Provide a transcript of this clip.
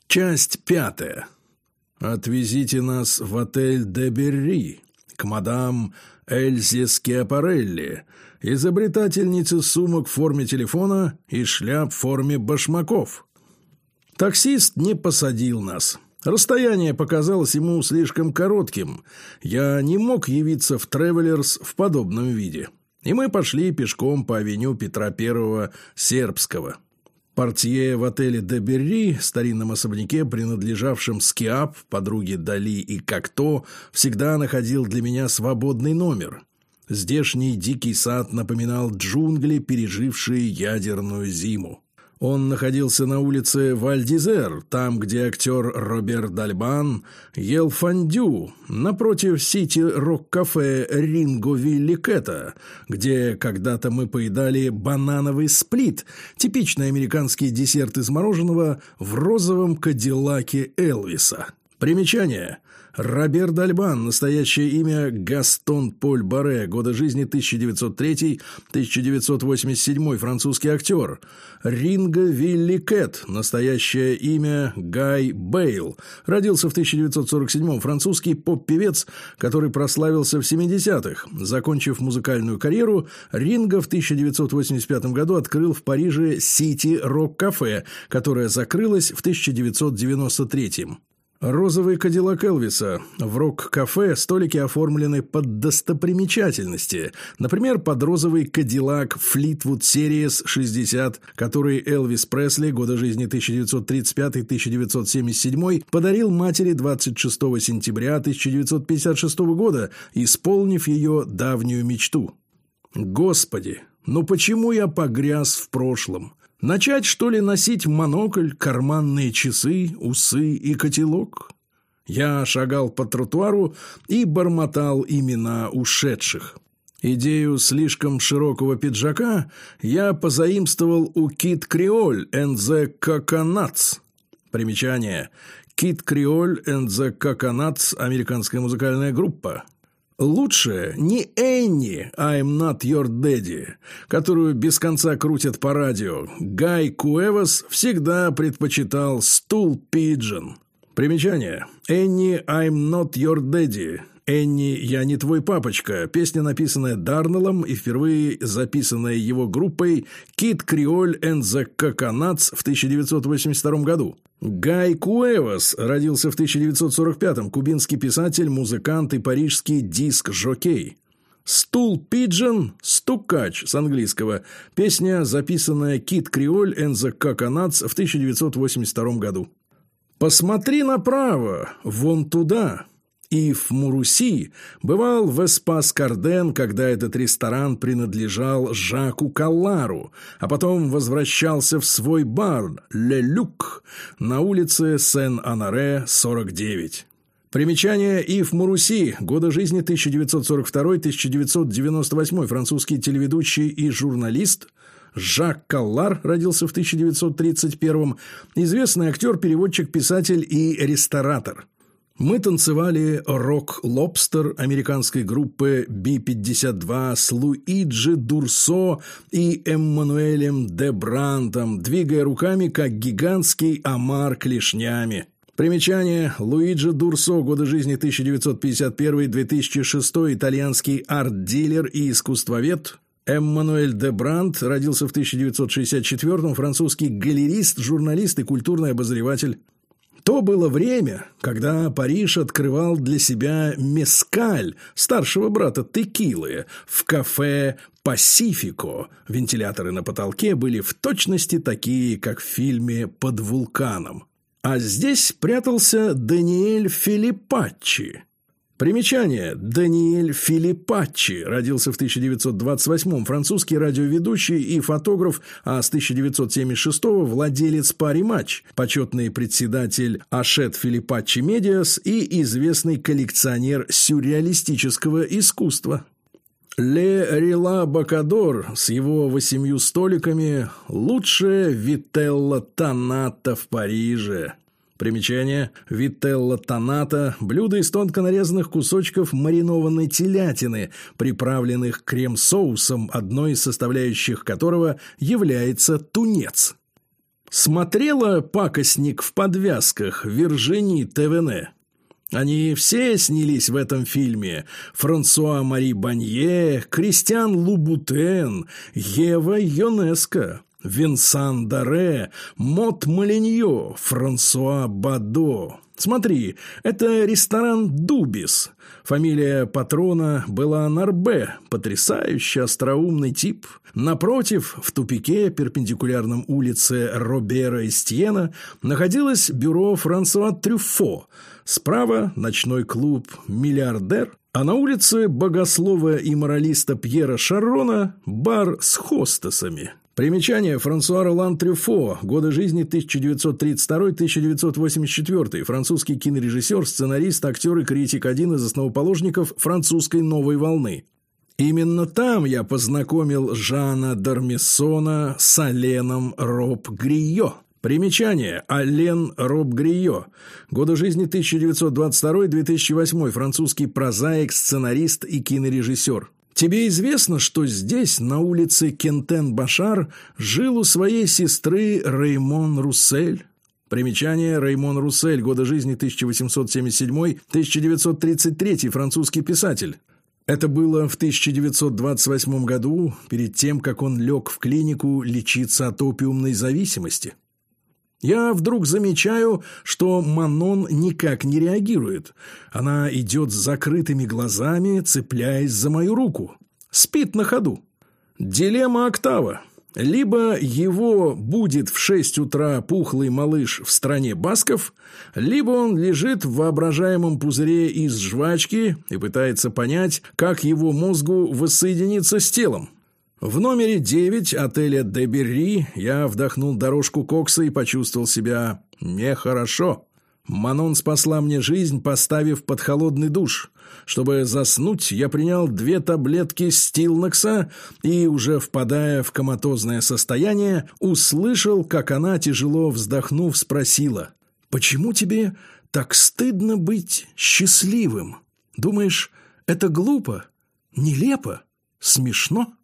Часть 5. Отвезите нас в отель де Берри к мадам Эльзе Скиапарелли, изобретательнице сумок в форме телефона и шляп в форме башмаков. Таксист не посадил нас. Расстояние показалось ему слишком коротким. Я не мог явиться в Тревелерс в подобном виде. И мы пошли пешком по авеню Петра I Сербского. Портье в отеле де Берри, старинном особняке, принадлежавшем Скиап, подруге Дали и Кокто, всегда находил для меня свободный номер. Здешний дикий сад напоминал джунгли, пережившие ядерную зиму. Он находился на улице Валь-д'Изер, там, где актер Робер Дальбан ел фондю, напротив сити-рок-кафе Ринго Вилли Кэта, где когда-то мы поедали банановый сплит, типичный американский десерт из мороженого в розовом кадиллаке Элвиса. Примечание. Робер Дальбан, настоящее имя Гастон Поль Барре, годы жизни 1903-1987, французский актер. Ринго Вилли Кэт, настоящее имя Гай Бейл, родился в 1947, французский поп-певец, который прославился в 70-х. Закончив музыкальную карьеру, Ринго в 1985 году открыл в Париже Сити-Рок-кафе, которое закрылось в 1993. Розовый кадиллак Элвиса. В рок-кафе столики оформлены под достопримечательности. Например, под розовый кадиллак Fleetwood Series 60, который Элвис Пресли, годы жизни 1935-1977, подарил матери 26 сентября 1956 года, исполнив ее давнюю мечту. Господи, ну почему я погряз в прошлом? Начать, что ли, носить монокль, карманные часы, усы и котелок? Я шагал по тротуару и бормотал имена ушедших. Идею слишком широкого пиджака я позаимствовал у Kid Creole and the Coconuts. Примечание. Kid Creole and the Coconuts – американская музыкальная группа. Лучше не Энни «I'm not your daddy», которую без конца крутят по радио. Гай Куэвас всегда предпочитал «Stool Pigeon». Примечание. Энни «I'm not your daddy». «Энни, я не твой папочка» – песня, написанная Дарнеллом и впервые записанная его группой Kid Creole and the Coconuts в 1982 году. Гай Куэвас родился в 1945-м, кубинский писатель, музыкант и парижский диск-жокей. «Stool Pigeon» – «стукач» с английского, песня, записанная Kid Creole and the Coconuts в 1982 году. «Посмотри направо, вон туда». Ив Муруси бывал в Эспас-Карден, когда этот ресторан принадлежал Жаку Каллару, а потом возвращался в свой бар «Ле Люк» на улице Сен-Анаре, 49. Примечание. Ив Муруси, годы жизни 1942-1998, французский телеведущий и журналист. Жак Каллар родился в 1931, известный актер, переводчик, писатель и ресторатор. Мы танцевали «Рок-Лобстер» американской группы Би-52 с Луиджи Дурсо и Эммануэлем де Брантом, двигая руками, как гигантский омар клешнями. Примечание. Луиджи Дурсо, годы жизни 1951-2006, итальянский арт-дилер и искусствовед. Эммануэль де Брант родился в 1964-м, французский галерист, журналист и культурный обозреватель. То было время, когда Париж открывал для себя мескаль, старшего брата текилы, в кафе «Пасифико». Вентиляторы на потолке были в точности такие, как в фильме «Под вулканом». А здесь прятался Даниэль Филиппаччи. Примечание. Даниэль Филиппаччи родился в 1928-м, французский радиоведущий и фотограф, а с 1976-го владелец Пари-Матч, почетный председатель Ашет Филиппаччи Медиас и известный коллекционер сюрреалистического искусства. Ле Рила Бакадор с его 8 столиками – лучшая вителла тоната в Париже. Примечание. Вителла тоната – блюдо из тонко нарезанных кусочков маринованной телятины, приправленных крем-соусом, одной из составляющих которого является тунец. Смотрела «Пакостник в подвязках» Виржини Тевене? Они все снялись в этом фильме. Франсуа Мари Банье, Кристиан Лубутен, Ева Йонеско, Винсан Даре, Мот Малиньо, Франсуа Бадо. Смотри, это ресторан «Дубис». Фамилия патрона была Нарбе, потрясающе остроумный тип. Напротив, в тупике, перпендикулярном улице Робера Эстьена, находилось бюро Франсуа Трюффо. Справа ночной клуб «Миллиардер», а на улице богослова и моралиста Пьера Шаррона бар с хостесами. Примечание: Франсуа Ролан Трюффо, годы жизни 1932-1984, французский кинорежиссер, сценарист, актер и критик, один из основоположников французской новой волны. Именно там я познакомил Жана Д'Армессона с Аленом Роб-Грийо. Примечание: Ален Роб-Грийо, годы жизни 1922-2008, французский прозаик, сценарист и кинорежиссер. Тебе известно, что здесь, на улице Кентен-Башар, жил у своей сестры Реймон Руссель? Примечание: Реймон Руссель, годы жизни 1877-1933, французский писатель. Это было в 1928 году, перед тем, как он лег в клинику лечиться от опиумной зависимости. Я вдруг замечаю, что Манон никак не реагирует. Она идет с закрытыми глазами, цепляясь за мою руку. Спит на ходу. Дилемма Октава. Либо его будет в 6 утра пухлый малыш в стране басков, либо он лежит в воображаемом пузыре из жвачки и пытается понять, как его мозгу воссоединиться с телом. В номере 9 отеля «Де Берри» я вдохнул дорожку кокса и почувствовал себя нехорошо. Манон спасла мне жизнь, поставив под холодный душ. Чтобы заснуть, я принял 2 таблетки стилнокса и, уже впадая в коматозное состояние, услышал, как она, тяжело вздохнув, спросила: «Почему тебе так стыдно быть счастливым? Думаешь, это глупо, нелепо, смешно?»